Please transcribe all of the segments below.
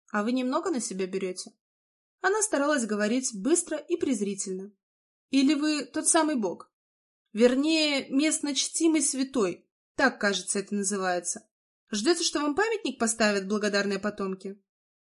А вы немного на себя берете? Она старалась говорить быстро и презрительно. Или вы тот самый бог? Вернее, местно чтимый святой. Так, кажется, это называется. Ждете, что вам памятник поставят благодарные потомки?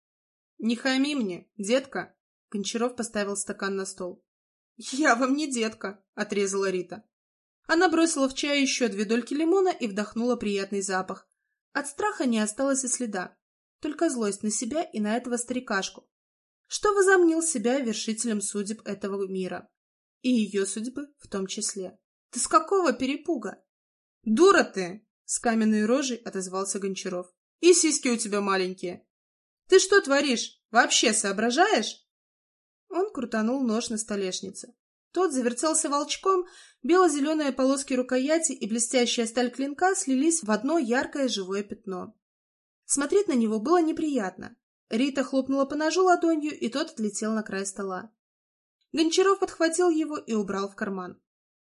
Не хами мне, детка. Гончаров поставил стакан на стол. Я вам не детка, отрезала Рита. Она бросила в чай еще 2 дольки лимона и вдохнула приятный запах. От страха не осталось и следа, только злость на себя и на этого старикашку, что возомнил себя вершителем судеб этого мира. И ее судьбы в том числе. Ты с какого перепуга? Дура ты! С каменной рожей отозвался Гончаров. И сиськи у тебя маленькие. Ты что творишь? Вообще соображаешь? Он крутанул нож на столешнице. Тот завертелся волчком, бело-зеленые полоски рукояти и блестящая сталь клинка слились в одно яркое живое пятно. Смотреть на него было неприятно. Рита хлопнула по ножу ладонью, и тот отлетел на край стола. Гончаров подхватил его и убрал в карман.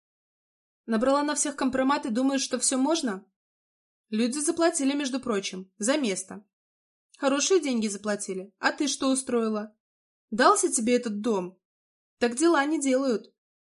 Набрала на всех компромат и думаешь, что все можно? Люди заплатили, между прочим, за место. Хорошие деньги заплатили. А ты что устроила? Дался тебе этот дом? Так дела не делают.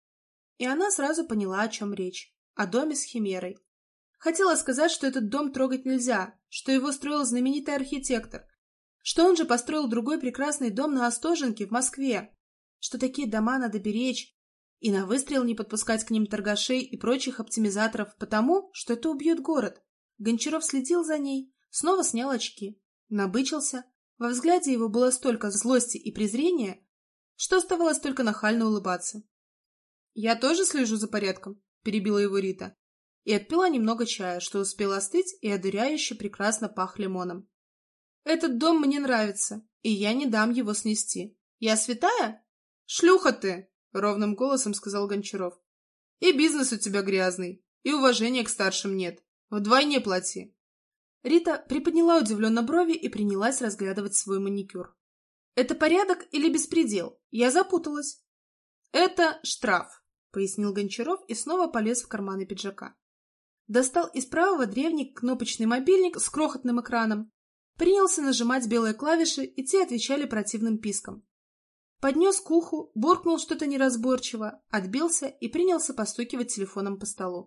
И она сразу поняла, о чем речь. О доме с химерой. Хотела сказать, что этот дом трогать нельзя, что его строил знаменитый архитектор, что он же построил другой прекрасный дом на Остоженке в Москве, что такие дома надо беречь и на выстрел не подпускать к ним торгашей и прочих оптимизаторов, потому что это убьет город. Гончаров следил за ней, снова снял очки, набычился. Во взгляде его было столько злости и презрения, что оставалось только нахально улыбаться. «Я тоже слежу за порядком», — перебила его Рита, и отпила немного чая, что успел остыть и одуряюще прекрасно пах лимоном. «Этот дом мне нравится, и я не дам его снести. Я святая? Шлюха ты!» — ровным голосом сказал Гончаров. «И бизнес у тебя грязный, и уважения к старшим нет. Вдвойне плати». Рита приподняла удивленно брови и принялась разглядывать свой маникюр. «Это порядок или беспредел? Я запуталась». «Это штраф», — пояснил Гончаров и снова полез в карманы пиджака. Достал из правого древний кнопочный мобильник с крохотным экраном, принялся нажимать белые клавиши, и те отвечали противным писком. Поднес к уху, буркнул что-то неразборчиво, отбился и принялся постукивать телефоном по столу.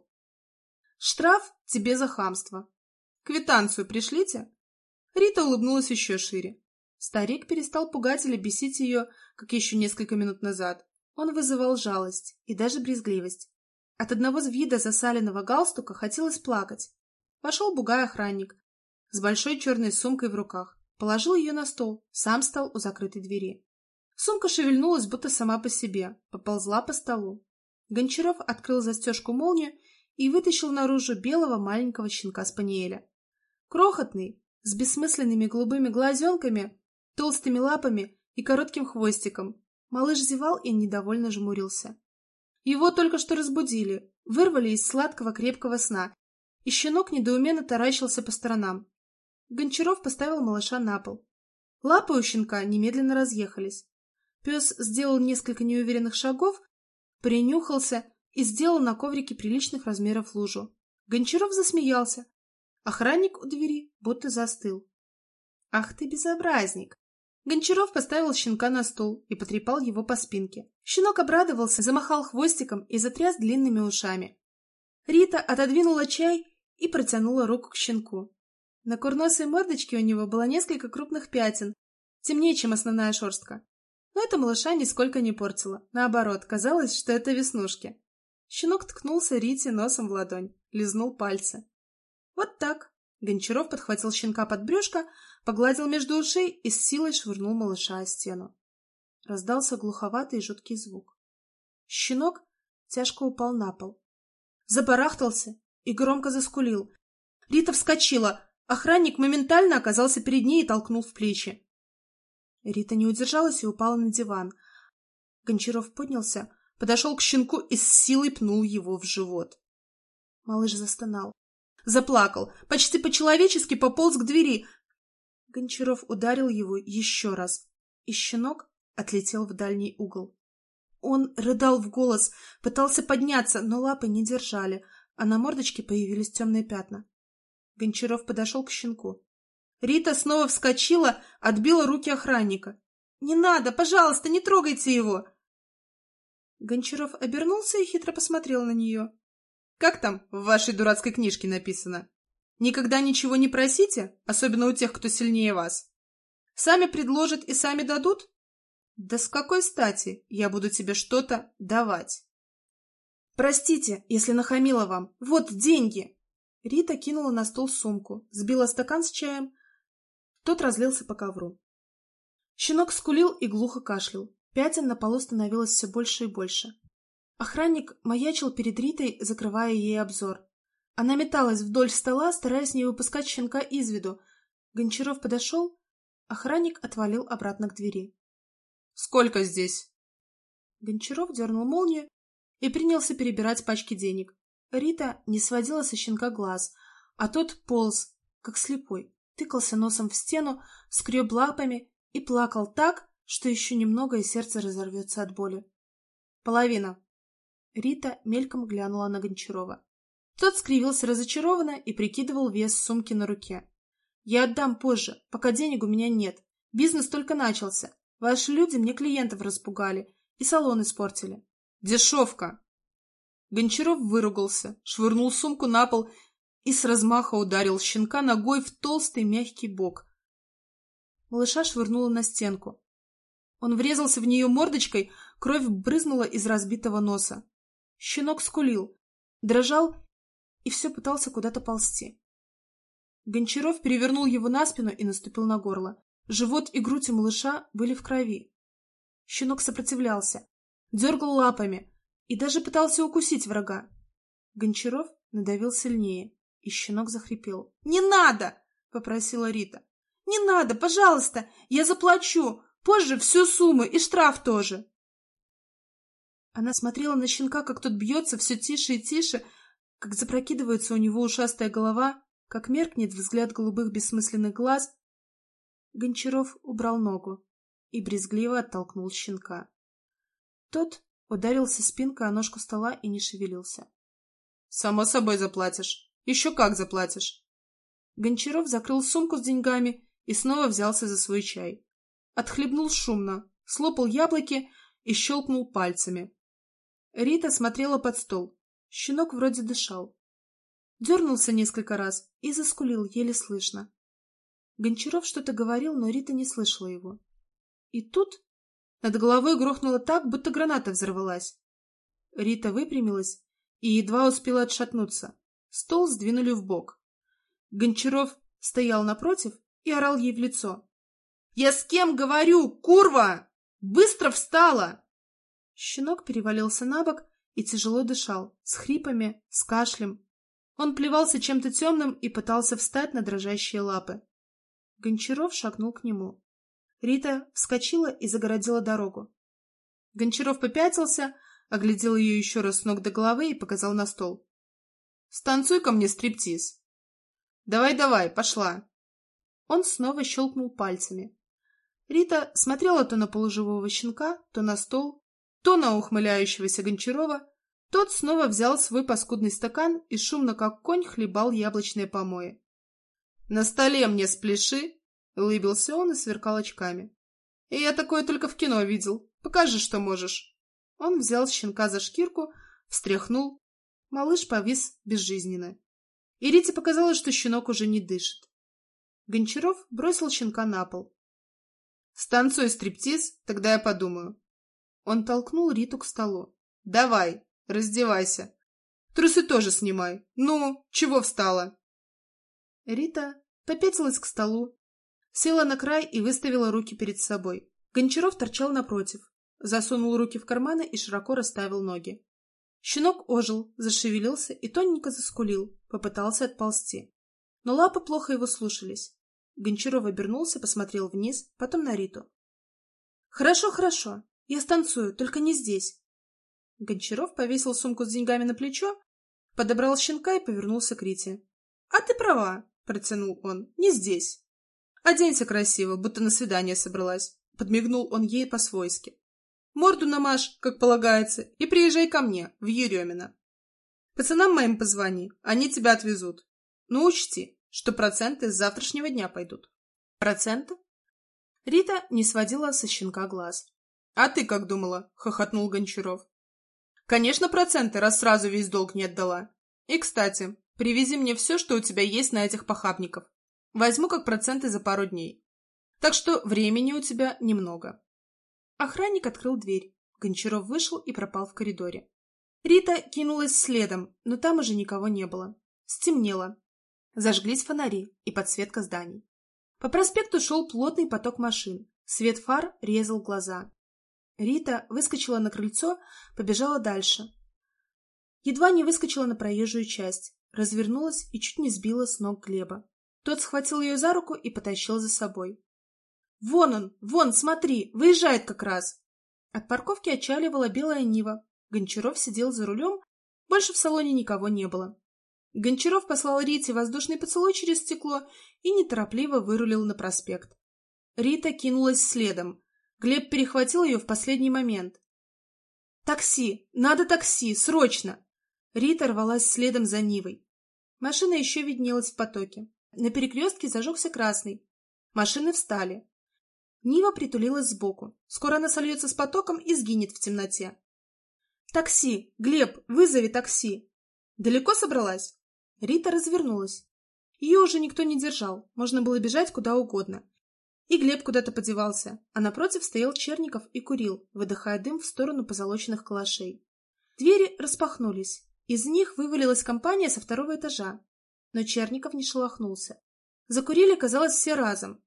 «Штраф тебе за хамство. Квитанцию пришлите?» Рита улыбнулась еще шире. Старик перестал пугать или бесить ее, как еще несколько минут назад. Он вызывал жалость и даже брезгливость. От одного вида засаленного галстука хотелось плакать. Вошел бугай-охранник с большой черной сумкой в руках, положил ее на стол, сам стал у закрытой двери. Сумка шевельнулась, будто сама по себе, поползла по столу. Гончаров открыл застежку-молнию и вытащил наружу белого маленького щенка-спаниеля. Крохотный, с бессмысленными голубыми глазенками, толстыми лапами и коротким хвостиком. Малыш зевал и недовольно жмурился. Его только что разбудили, вырвали из сладкого крепкого сна, и щенок недоуменно таращился по сторонам. Гончаров поставил малыша на пол. Лапы у щенка немедленно разъехались. Пес сделал несколько неуверенных шагов, принюхался и сделал на коврике приличных размеров лужу. Гончаров засмеялся. Охранник у двери будто застыл. «Ах ты безобразник!» Гончаров поставил щенка на стол и потрепал его по спинке. Щенок обрадовался, замахал хвостиком и затряс длинными ушами. Рита отодвинула чай и протянула руку к щенку. На курносой мордочке у него было несколько крупных пятен, темнее, чем основная шерстка. Но это малыша нисколько не портило. Наоборот, казалось, что это веснушки. Щенок ткнулся Рите носом в ладонь, лизнул пальцы. «Вот так!» Гончаров подхватил щенка под брюшко, погладил между ушей и с силой швырнул малыша о стену. Раздался глуховатый и жуткий звук. Щенок тяжко упал на пол. Забарахтался и громко заскулил. Рита вскочила. Охранник моментально оказался перед ней и толкнул в плечи. Рита не удержалась и упала на диван. Гончаров поднялся, подошел к щенку и с силой пнул его в живот. Малыш застонал. Заплакал, почти по-человечески пополз к двери. Гончаров ударил его еще раз, и щенок отлетел в дальний угол. Он рыдал в голос, пытался подняться, но лапы не держали, а на мордочке появились темные пятна. Гончаров подошел к щенку. Рита снова вскочила, отбила руки охранника. «Не надо, пожалуйста, не трогайте его!» Гончаров обернулся и хитро посмотрел на нее. «Как там в вашей дурацкой книжке написано? Никогда ничего не просите, особенно у тех, кто сильнее вас. Сами предложат и сами дадут? Да с какой стати я буду тебе что-то давать?» «Простите, если нахамила вам. Вот деньги!» Рита кинула на стол сумку, сбила стакан с чаем. Тот разлился по ковру. Щенок скулил и глухо кашлял. Пятен на полу становилось все больше и больше. Охранник маячил перед Ритой, закрывая ей обзор. Она металась вдоль стола, стараясь не выпускать щенка из виду. Гончаров подошел. Охранник отвалил обратно к двери. «Сколько здесь?» Гончаров дернул молнию и принялся перебирать пачки денег. Рита не сводила со щенка глаз, а тот полз, как слепой, тыкался носом в стену, скреб лапами и плакал так, что еще немного и сердце разорвется от боли. «Половина». Рита мельком глянула на Гончарова. Тот скривился разочарованно и прикидывал вес сумки на руке. «Я отдам позже, пока денег у меня нет. Бизнес только начался. Ваши люди мне клиентов распугали и салон испортили». «Дешевка!» Гончаров выругался, швырнул сумку на пол и с размаха ударил щенка ногой в толстый мягкий бок. Малыша швырнуло на стенку. Он врезался в нее мордочкой, кровь брызнула из разбитого носа. Щенок скулил, дрожал и все пытался куда-то ползти. Гончаров перевернул его на спину и наступил на горло. Живот и грудь у малыша были в крови. Щенок сопротивлялся, дергал лапами и даже пытался укусить врага. Гончаров надавил сильнее, и щенок захрипел. «Не надо!» — попросила Рита. «Не надо, пожалуйста! Я заплачу! Позже всю сумму и штраф тоже!» Она смотрела на щенка, как тот бьется все тише и тише, как запрокидывается у него ушастая голова, как меркнет взгляд голубых бессмысленных глаз. Гончаров убрал ногу и брезгливо оттолкнул щенка. Тот ударился спинкой о ножку стола и не шевелился. «Само собой заплатишь. Еще как заплатишь!» Гончаров закрыл сумку с деньгами и снова взялся за свой чай. Отхлебнул шумно, слопал яблоки и щелкнул пальцами. Рита смотрела под стол. Щенок вроде дышал. Дернулся несколько раз и заскулил еле слышно. Гончаров что-то говорил, но Рита не слышала его. И тут над головой грохнуло так, будто граната взорвалась. Рита выпрямилась и едва успела отшатнуться. Стол сдвинули вбок. Гончаров стоял напротив и орал ей в лицо. «Я с кем говорю, курва? Быстро встала!» Щенок перевалился на бок и тяжело дышал, с хрипами, с кашлем. Он плевался чем-то темным и пытался встать на дрожащие лапы. Гончаров шагнул к нему. Рита вскочила и загородила дорогу. Гончаров попятился, оглядел ее еще раз с ног до головы и показал на стол. «Станцуй-ка мне стриптиз!» «Давай-давай, пошла!» Он снова щелкнул пальцами. Рита смотрела то на полуживого щенка, то на стол, то на ухмыляющегося Гончарова. Тот снова взял свой паскудный стакан и шумно, как конь, хлебал яблочные помои. «На столе мне спляши!» — улыбился он и сверкал очками. «И я такое только в кино видел. Покажи, что можешь!» Он взял щенка за шкирку, встряхнул. Малыш повис безжизненно. И Рите показалось, что щенок уже не дышит. Гончаров бросил щенка на пол. «Станцуй стриптиз, тогда я подумаю». Он толкнул Риту к столу. «Давай, раздевайся. Трусы тоже снимай. Ну, чего встала?» Рита попятилась к столу, села на край и выставила руки перед собой. Гончаров торчал напротив, засунул руки в карманы и широко расставил ноги. Щенок ожил, зашевелился и тоненько заскулил, попытался отползти. Но лапы плохо его слушались. Гончаров обернулся, посмотрел вниз, потом на Риту. «Хорошо, хорошо, я станцую, только не здесь». Гончаров повесил сумку с деньгами на плечо, подобрал щенка и повернулся к Рите. «А ты права», — протянул он, — «не здесь. Оденься красиво, будто на свидание собралась», — подмигнул он ей по-свойски. «Морду намажь, как полагается, и приезжай ко мне, в Еремино. Пацанам моим позвони, они тебя отвезут. Но учти, что проценты с завтрашнего дня пойдут». Проценты? Рита не сводила со щенка глаз. «А ты как думала?» — хохотнул Гончаров. «Конечно, проценты, раз сразу весь долг не отдала. И, кстати, привези мне все, что у тебя есть на этих похабников. Возьму как проценты за пару дней. Так что времени у тебя немного». Охранник открыл дверь. Гончаров вышел и пропал в коридоре. Рита кинулась следом, но там уже никого не было. Стемнело. Зажглись фонари и подсветка зданий. По проспекту шел плотный поток машин. Свет фар резал глаза. Рита выскочила на крыльцо, побежала дальше. Едва не выскочила на проезжую часть, развернулась и чуть не сбила с ног Глеба. Тот схватил ее за руку и потащил за собой. «Вон он! Вон, смотри! Выезжает как раз!» От парковки отчаливала белая Нива. Гончаров сидел за рулем, больше в салоне никого не было. Гончаров послал Рите воздушный поцелуй через стекло и неторопливо вырулил на проспект. Рита кинулась следом. Глеб перехватил ее в последний момент. «Такси! Надо такси! Срочно!» Рита рвалась следом за Нивой. Машина еще виднелась в потоке. На перекрестке зажегся красный. Машины встали. Нива притулилась сбоку. Скоро она сольется с потоком и сгинет в темноте. «Такси! Глеб, вызови такси!» «Далеко собралась?» Рита развернулась. Ее уже никто не держал, можно было бежать куда угодно. И Глеб куда-то подевался, а напротив стоял Черников и курил, выдыхая дым в сторону позолоченных калашей. Двери распахнулись. Из них вывалилась компания со второго этажа. Но Черников не шелохнулся. Закурили, казалось, все разом.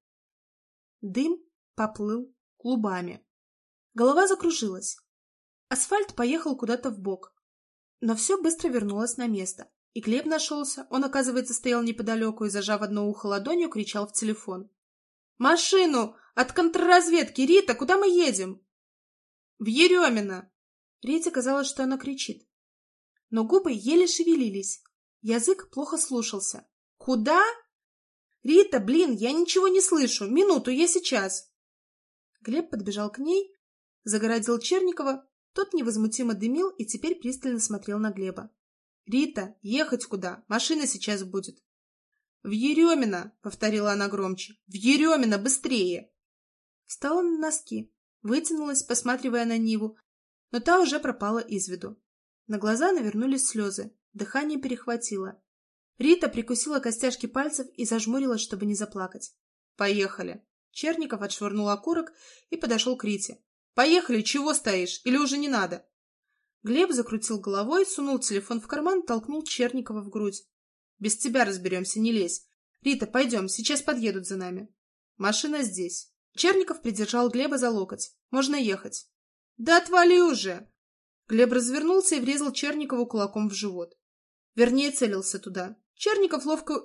Дым поплыл клубами. Голова закружилась. Асфальт поехал куда-то вбок. Но все быстро вернулось на место. И Глеб нашелся. Он, оказывается, стоял неподалеку и, зажав одно ухо ладонью, кричал в телефон. «Машину! От контрразведки! Рита, куда мы едем?» «В Еремино!» Рите казалось, что она кричит. Но губы еле шевелились. Язык плохо слушался. «Куда?» «Рита, блин, я ничего не слышу! Минуту, я сейчас!» Глеб подбежал к ней, загородил Черникова. Тот невозмутимо дымил и теперь пристально смотрел на Глеба. «Рита, ехать куда? Машина сейчас будет!» «В Еремино!» — повторила она громче. «В Еремино! Быстрее!» Встала на носки, вытянулась, посматривая на Ниву, но та уже пропала из виду. На глаза навернулись слезы, дыхание перехватило. Рита прикусила костяшки пальцев и зажмурилась, чтобы не заплакать. «Поехали!» Черников отшвырнул окурок и подошел к Рите. «Поехали! Чего стоишь? Или уже не надо?» Глеб закрутил головой, сунул телефон в карман, толкнул Черникова в грудь. «Без тебя разберемся, не лезь. Рита, пойдем, сейчас подъедут за нами». «Машина здесь». Черников придержал Глеба за локоть. «Можно ехать». «Да отвали уже!» Глеб развернулся и врезал Черникову кулаком в живот. Вернее, целился туда. Черников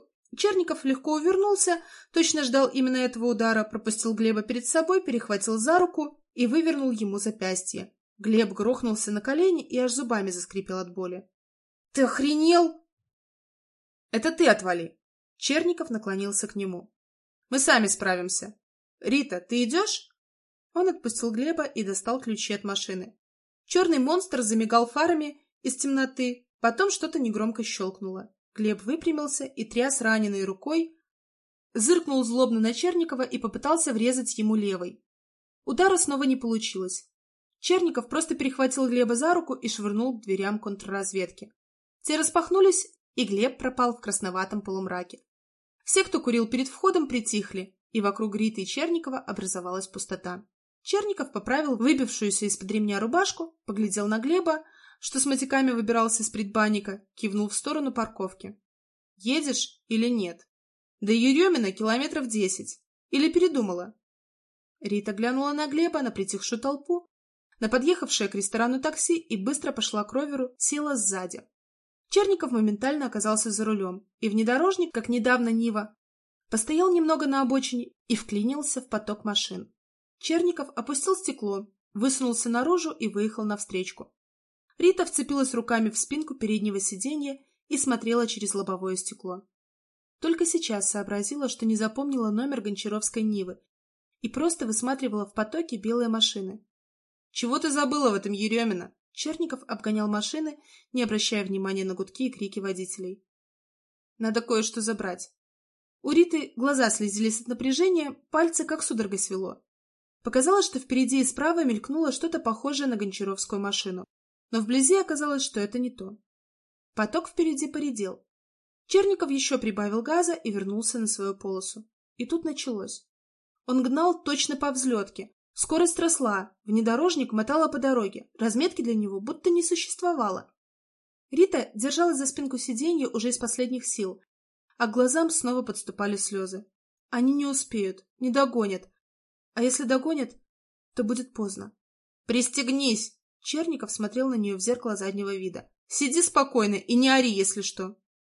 легко увернулся, точно ждал именно этого удара, пропустил Глеба перед собой, перехватил за руку и вывернул ему запястье. Глеб грохнулся на колени и аж зубами заскрипел от боли. «Ты охренел?» «Это ты отвали!» Черников наклонился к нему. «Мы сами справимся. Рита, ты идешь?» Он отпустил Глеба и достал ключи от машины. Черный монстр замигал фарами из темноты, потом что-то негромко щелкнуло. Глеб выпрямился и тряс раненой рукой, зыркнул злобно на Черникова и попытался врезать ему левой. Удара снова не получилось. Черников просто перехватил Глеба за руку и швырнул к дверям контрразведки. Те распахнулись, и Глеб пропал в красноватом полумраке. Все, кто курил перед входом, притихли, и вокруг Риты и Черникова образовалась пустота. Черников поправил выбившуюся из-под ремня рубашку, поглядел на Глеба, что с мотиками выбирался из предбанника, кивнул в сторону парковки. «Едешь или нет? До Еремина километров 10. Или передумала?» Рита глянула на Глеба, на притихшую толпу, на подъехавшее к ресторану такси и быстро пошла к роверу, села сзади. Черников моментально оказался за рулем, и внедорожник, как недавно Нива, постоял немного на обочине и вклинился в поток машин. Черников опустил стекло, высунулся наружу и выехал навстречу. Рита вцепилась руками в спинку переднего сиденья и смотрела через лобовое стекло. Только сейчас сообразила, что не запомнила номер гончаровской Нивы и просто высматривала в потоке белые машины. «Чего ты забыла в этом Еремино?» Черников обгонял машины, не обращая внимания на гудки и крики водителей. «Надо кое-что забрать». У Риты глаза слезились от напряжения, пальцы как судорогой свело. Показалось, что впереди и справа мелькнуло что-то похожее на гончаровскую машину, но вблизи оказалось, что это не то. Поток впереди поредел. Черников еще прибавил газа и вернулся на свою полосу. И тут началось. Он гнал точно по взлетке. Скорость росла, внедорожник мотало по дороге, разметки для него будто не существовало. Рита держалась за спинку сиденья уже из последних сил, а к глазам снова подступали слезы. Они не успеют, не догонят. А если догонят, то будет поздно. «Пристегнись!» Черников смотрел на нее в зеркало заднего вида. «Сиди спокойно и не ори, если что!»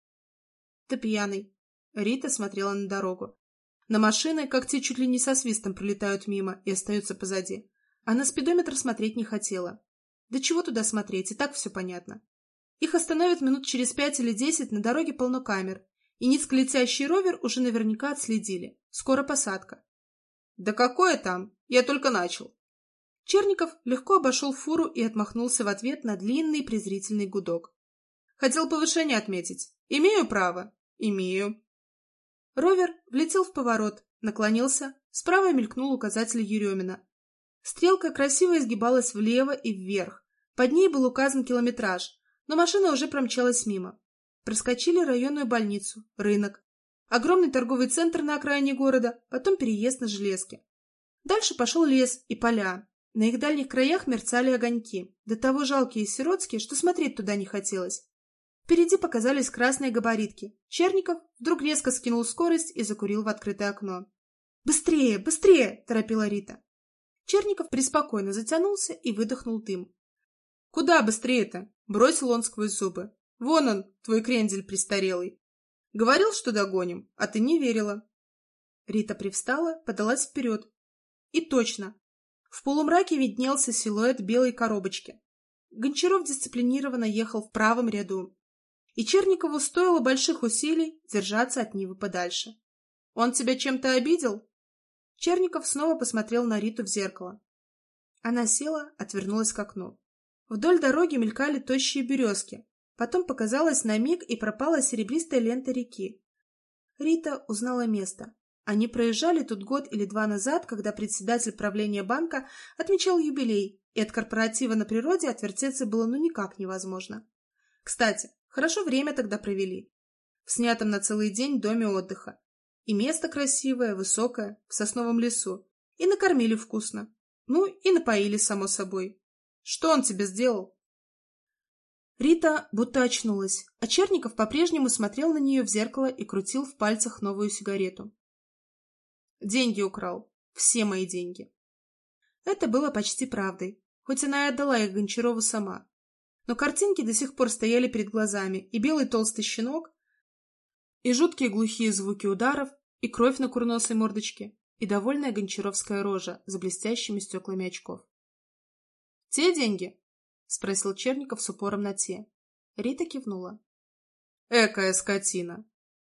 «Ты пьяный!» Рита смотрела на дорогу. На машины, как те чуть ли не со свистом пролетают мимо и остаются позади. А на спидометр смотреть не хотела. Да чего туда смотреть, и так все понятно. Их остановят минут через 5 или 10, на дороге полно камер. И низколетящий ровер уже наверняка отследили. Скоро посадка. «Да какое там? Я только начал!» Черников легко обошел фуру и отмахнулся в ответ на длинный презрительный гудок. «Хотел повышение отметить. Имею право?» «Имею». Ровер влетел в поворот, наклонился, справа мелькнул указатель Еремина. Стрелка красиво изгибалась влево и вверх. Под ней был указан километраж, но машина уже промчалась мимо. Проскочили районную больницу, рынок, огромный торговый центр на окраине города, потом переезд на железке. Дальше пошел лес и поля. На их дальних краях мерцали огоньки, до того жалкие и сиротские, что смотреть туда не хотелось. Впереди показались красные габаритки. Черников вдруг резко скинул скорость и закурил в открытое окно. «Быстрее, быстрее!» – торопила Рита. Черников преспокойно затянулся и выдохнул дым. «Куда быстрее-то?» – бросил он сквозь зубы. «Вон он, твой крендель престарелый. Говорил, что догоним, а ты не верила». Рита привстала, подалась вперед. И точно. В полумраке виднелся силуэт белой коробочки. Гончаров дисциплинированно ехал в правом ряду. И Черникову стоило больших усилий держаться от Нивы подальше. «Он тебя чем-то обидел?» Черников снова посмотрел на Риту в зеркало. Она села, отвернулась к окну. Вдоль дороги мелькали тощие березки. Потом показалась на миг и пропала серебристая лента реки. Рита узнала место. Они проезжали тут год или два назад, когда председатель правления банка отмечал юбилей, и от корпоратива на природе отвертеться было ну никак невозможно. Кстати, хорошо время тогда провели. В снятом на целый день доме отдыха. И место красивое, высокое, в сосновом лесу. И накормили вкусно. Ну, и напоили, само собой. Что он тебе сделал? Рита будто очнулась, а Черников по-прежнему смотрел на нее в зеркало и крутил в пальцах новую сигарету. Деньги украл. Все мои деньги. Это было почти правдой, хоть она и отдала их Гончарову сама. Но картинки до сих пор стояли перед глазами, и белый толстый щенок, и жуткие глухие звуки ударов, и кровь на курносой мордочке, и довольная гончаровская рожа за блестящими стеклами очков. «Те деньги?» — спросил Черников с упором на «те». Рита кивнула. «Экая скотина!»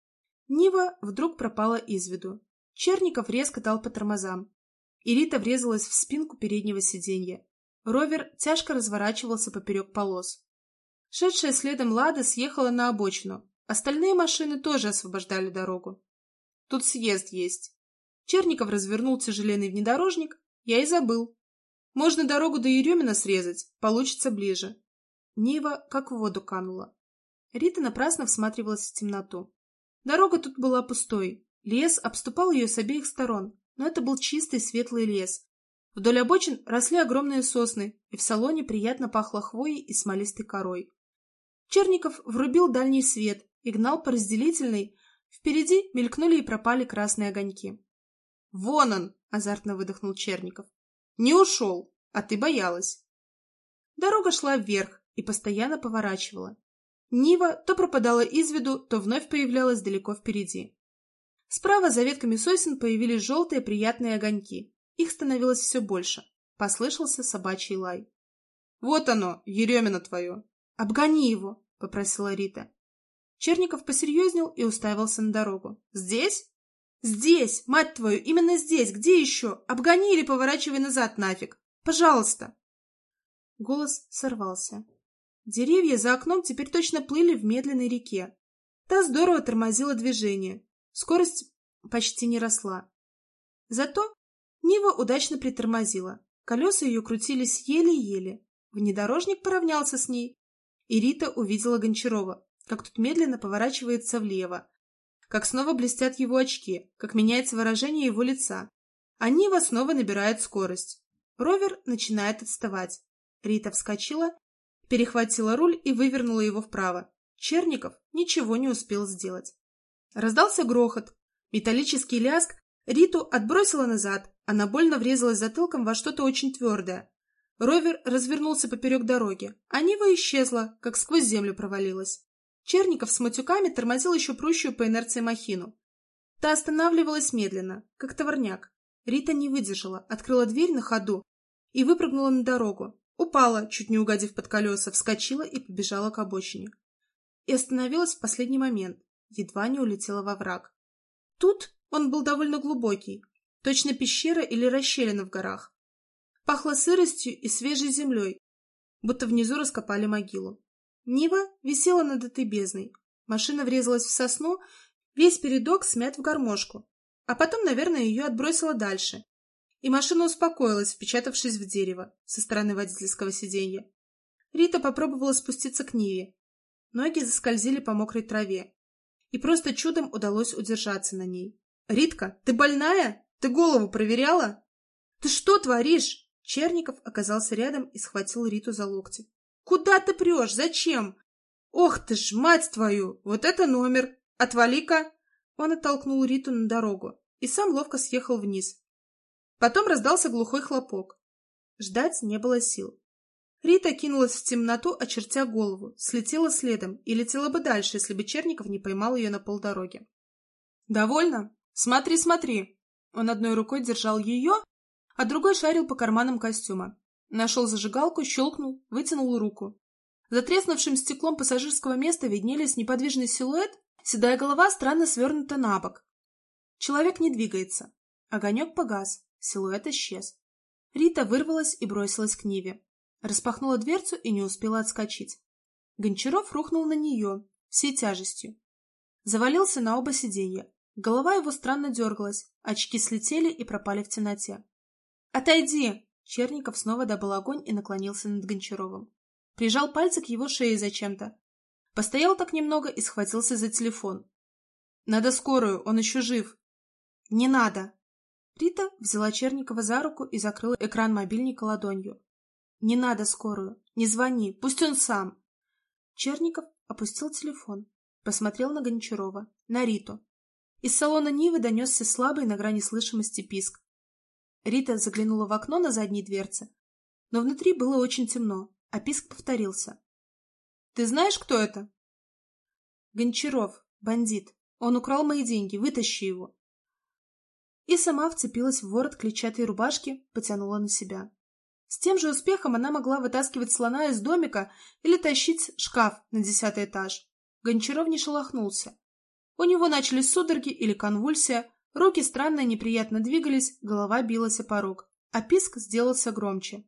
Нива вдруг пропала из виду. Черников резко дал по тормозам, и Рита врезалась в спинку переднего сиденья. Ровер тяжко разворачивался поперек полос. Шедшая следом «Лада» съехала на обочину. Остальные машины тоже освобождали дорогу. «Тут съезд есть». Черников развернул тяжеленный внедорожник. Я и забыл. Можно дорогу до Еремина срезать, получится ближе. Нива как в воду канула. Рита напрасно всматривалась в темноту. Дорога тут была пустой. Лес обступал ее с обеих сторон, но это был чистый светлый лес. Вдоль обочин росли огромные сосны, и в салоне приятно пахло хвоей и смолистой корой. Черников врубил дальний свет и гнал по разделительной. Впереди мелькнули и пропали красные огоньки. «Вон он!» — азартно выдохнул Черников. «Не ушел, а ты боялась». Дорога шла вверх и постоянно поворачивала. Нива то пропадала из виду, то вновь появлялась далеко впереди. Справа за ветками сосен появились желтые приятные огоньки. Их становилось все больше. Послышался собачий лай. «Вот оно, Еремина твое!» «Обгони его!» — попросила Рита. Черников посерьезнел и уставился на дорогу. «Здесь?» «Здесь! Мать твою, именно здесь! Где еще? Обгони или поворачивай назад нафиг! Пожалуйста!» Голос сорвался. Деревья за окном теперь точно плыли в медленной реке. Та здорово тормозила движение. Скорость почти не росла. Зато Нива удачно притормозила. Колеса ее крутились еле-еле. Внедорожник поравнялся с ней, и Рита увидела Гончарова, как тот медленно поворачивается влево, как снова блестят его очки, как меняется выражение его лица. А Нива снова набирает скорость. Ровер начинает отставать. Рита вскочила, перехватила руль и вывернула его вправо. Черников ничего не успел сделать. Раздался грохот. Металлический лязг. Риту отбросило назад. Она больно врезалась затылком во что-то очень твердое. Ровер развернулся поперек дороги, а Нива исчезла, как сквозь землю провалилась. Черников с матюками тормозил еще прущую по инерции махину. Та останавливалась медленно, как товарняк. Рита не выдержала, открыла дверь на ходу и выпрыгнула на дорогу. Упала, чуть не угодив под колеса, вскочила и побежала к обочине. И остановилась в последний момент, едва не улетела во враг. Тут он был довольно глубокий, точно пещера или расщелина в горах. Пахло сыростью и свежей землей, будто внизу раскопали могилу. Нива висела над этой бездной. Машина врезалась в сосну, весь передок смят в гармошку. А потом, наверное, ее отбросило дальше. И машина успокоилась, впечатавшись в дерево со стороны водительского сиденья. Рита попробовала спуститься к Ниве. Ноги заскользили по мокрой траве. И просто чудом удалось удержаться на ней. «Ритка, ты больная? Ты голову проверяла? Ты что творишь?» Черников оказался рядом и схватил Риту за локти. «Куда ты прешь? Зачем? Ох ты ж, мать твою! Вот это номер! Отвали-ка!» Он оттолкнул Риту на дорогу и сам ловко съехал вниз. Потом раздался глухой хлопок. Ждать не было сил. Рита кинулась в темноту, очертя голову, слетела следом и летела бы дальше, если бы Черников не поймал ее на полдороги. «Довольно? Смотри, смотри!» Он одной рукой держал ее, а другой шарил по карманам костюма. Нашел зажигалку, щелкнул, вытянул руку. За треснувшим стеклом пассажирского места виднелись неподвижный силуэт, седая голова странно свернута на бок. Человек не двигается. Огонек погас, силуэт исчез. Рита вырвалась и бросилась к Ниве. Распахнула дверцу и не успела отскочить. Гончаров рухнул на нее, всей тяжестью. Завалился на оба сиденья. Голова его странно дергалась, очки слетели и пропали в темноте. «Отойди!» Черников снова добыл огонь и наклонился над Гончаровым. Прижал пальцы к его шее зачем-то. Постоял так немного и схватился за телефон. «Надо скорую, он еще жив!» «Не надо!» Рита взяла Черникова за руку и закрыла экран мобильника ладонью. «Не надо скорую! Не звони! Пусть он сам!» Черников опустил телефон, посмотрел на Гончарова, на Риту. Из салона Нивы донесся слабый на грани слышимости писк. Рита заглянула в окно на задней дверце, но внутри было очень темно, а писк повторился. «Ты знаешь, кто это?» «Гончаров, бандит. Он украл мои деньги, вытащи его!» И сама вцепилась в ворот клетчатой рубашки, потянула на себя. С тем же успехом она могла вытаскивать слона из домика или тащить шкаф на 10-й этаж. Гончаров не шелохнулся. У него начались судороги или конвульсия, руки странно и неприятно двигались, голова билась о порог, а писк сделался громче.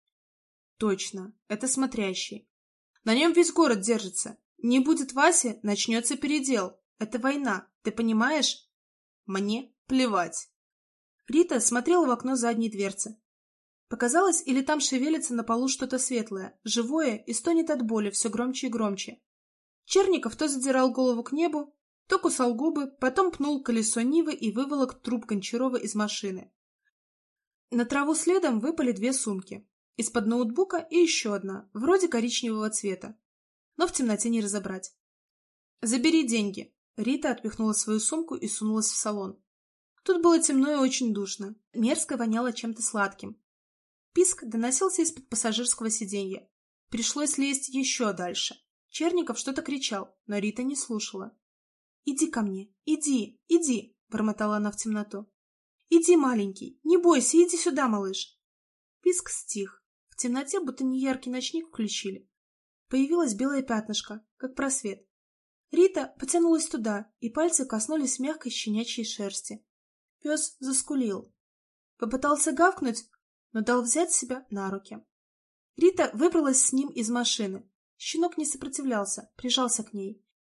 Точно, это смотрящий. На нем весь город держится. Не будет Васи, начнется передел. Это война, ты понимаешь? Мне плевать. Рита смотрела в окно задней дверцы. Показалось, или там шевелится на полу что-то светлое, живое и стонет от боли все громче и громче. Черников то задирал голову к небу, то кусал губы, потом пнул колесо Нивы и выволок труп Гончарова из машины. На траву следом выпали 2 сумки. Из-под ноутбука и еще одна, вроде коричневого цвета. Но в темноте не разобрать. «Забери деньги!» Рита отпихнула свою сумку и сунулась в салон. Тут было темно и очень душно. Мерзко воняло чем-то сладким. Писк доносился из-под пассажирского сиденья. Пришлось лезть еще дальше. Черников что-то кричал, но Рита не слушала. «Иди ко мне, иди, иди!» — бормотала она в темноту. «Иди, маленький, не бойся, иди сюда, малыш!» Писк стих. В темноте будто неяркий ночник включили. Появилось белое пятнышко, как просвет. Рита потянулась туда, и пальцы коснулись мягкой щенячьей шерсти. Пес заскулил. Попытался гавкнуть, но дал взять себя на руки. Рита выбралась с ним из машины. Щенок не сопротивлялся, прижался к ней.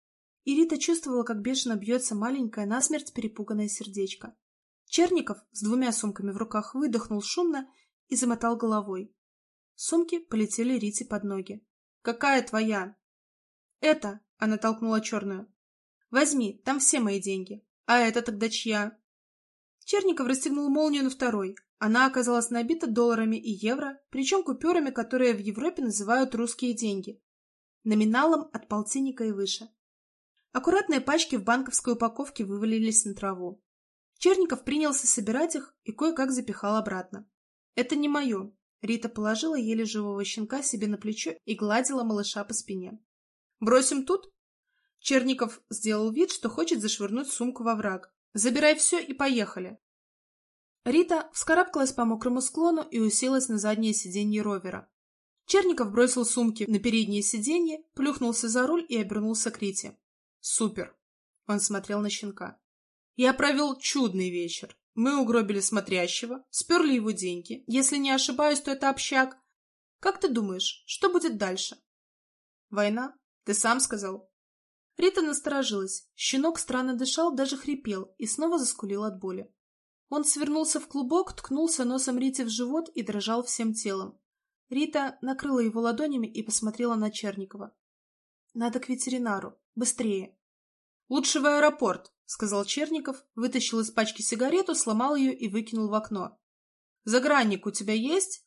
и Рита чувствовала, как бешено бьется маленькое, насмерть перепуганное сердечко. Черников с 2 сумками в руках выдохнул шумно и замотал головой. Сумки полетели Рите под ноги. «Какая твоя?» «Это», — она толкнула черную. «Возьми, там все мои деньги. А это тогда чья?» Черников расстегнул молнию на второй. Она оказалась набита долларами и евро, причем купюрами, которые в Европе называют русские деньги, номиналом от полтинника и выше. Аккуратные пачки в банковской упаковке вывалились на траву. Черников принялся собирать их и кое-как запихал обратно. «Это не мое». Рита положила еле живого щенка себе на плечо и гладила малыша по спине. «Бросим тут?» Черников сделал вид, что хочет зашвырнуть сумку во враг. «Забирай все и поехали». Рита вскарабкалась по мокрому склону и уселась на заднее сиденье ровера. Черников бросил сумки на переднее сиденье, плюхнулся за руль и обернулся к Рите. «Супер!» — он смотрел на щенка. «Я провел чудный вечер. Мы угробили смотрящего, сперли его деньги. Если не ошибаюсь, то это общак. Как ты думаешь, что будет дальше?» «Война? Ты сам сказал». Рита насторожилась. Щенок странно дышал, даже хрипел, и снова заскулил от боли. Он свернулся в клубок, ткнулся носом Рите в живот и дрожал всем телом. Рита накрыла его ладонями и посмотрела на Черникова. «Надо к ветеринару. Быстрее». «Лучше в аэропорт», — сказал Черников, вытащил из пачки сигарету, сломал ее и выкинул в окно. «Загранник у тебя есть?»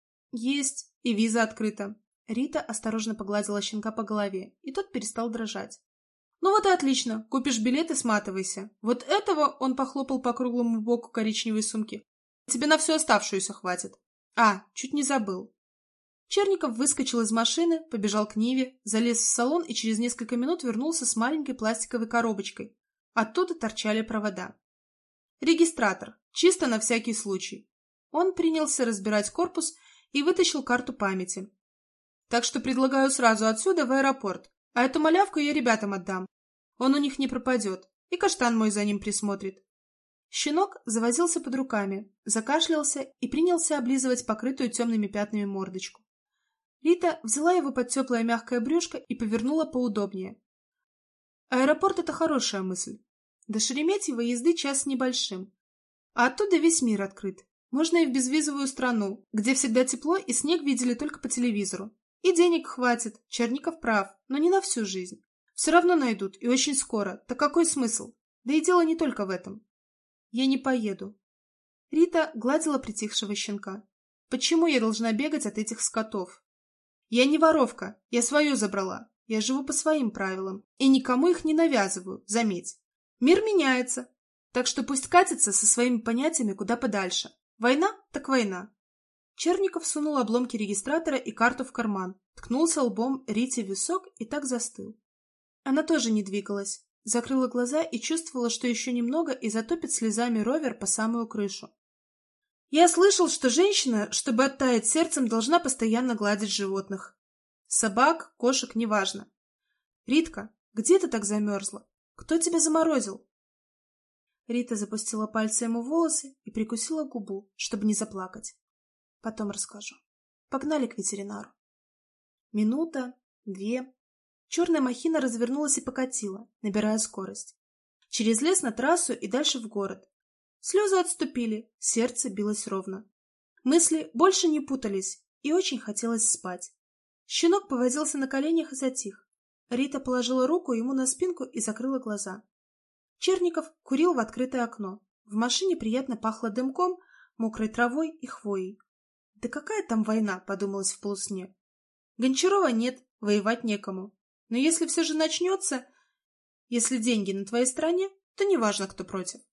«Есть. И виза открыта». Рита осторожно погладила щенка по голове, и тот перестал дрожать. «Ну вот и отлично. Купишь билет и сматывайся. Вот этого», — он похлопал по круглому боку коричневой сумки, «тебе на всю оставшуюся хватит. А, чуть не забыл». Черников выскочил из машины, побежал к Ниве, залез в салон и через несколько минут вернулся с маленькой пластиковой коробочкой. Оттуда торчали провода. «Регистратор. Чисто на всякий случай». Он принялся разбирать корпус и вытащил карту памяти. «Так что предлагаю сразу отсюда в аэропорт, а эту малявку я ребятам отдам. Он у них не пропадет, и каштан мой за ним присмотрит». Щенок завозился под руками, закашлялся и принялся облизывать покрытую темными пятнами мордочку. Рита взяла его под теплое мягкое брюшко и повернула поудобнее. Аэропорт — это хорошая мысль. До Шереметьево езды час с небольшим. А оттуда весь мир открыт. Можно и в безвизовую страну, где всегда тепло и снег видели только по телевизору. И денег хватит, Черников прав, но не на всю жизнь. Все равно найдут, и очень скоро. Так какой смысл? Да и дело не только в этом. Я не поеду. Рита гладила притихшего щенка. Почему я должна бегать от этих скотов? Я не воровка, я свое забрала. Я живу по своим правилам и никому их не навязываю, заметь. Мир меняется, так что пусть катится со своими понятиями куда подальше. Война так война. Черников сунул обломки регистратора и карту в карман, ткнулся лбом Рите в висок и так застыл. Она тоже не двигалась, закрыла глаза и чувствовала, что еще немного и затопит слезами ровер по самую крышу. Я слышал, что женщина, чтобы оттаять сердцем, должна постоянно гладить животных. Собак, кошек, неважно. Ритка, где ты так замерзла? Кто тебя заморозил? Рита запустила пальцы ему в волосы и прикусила губу, чтобы не заплакать. Потом расскажу. Погнали к ветеринару. Минута, 2. Черная махина развернулась и покатила, набирая скорость. Через лес на трассу и дальше в город. Слезы отступили, сердце билось ровно. Мысли больше не путались, и очень хотелось спать. Щенок повозился на коленях и затих. Рита положила руку ему на спинку и закрыла глаза. Черников курил в открытое окно. В машине приятно пахло дымком, мокрой травой и хвоей. «Да какая там война?» — подумалось в полусне. Гончарова нет, воевать некому. Но если все же начнется, если деньги на твоей стороне, то неважно, кто против.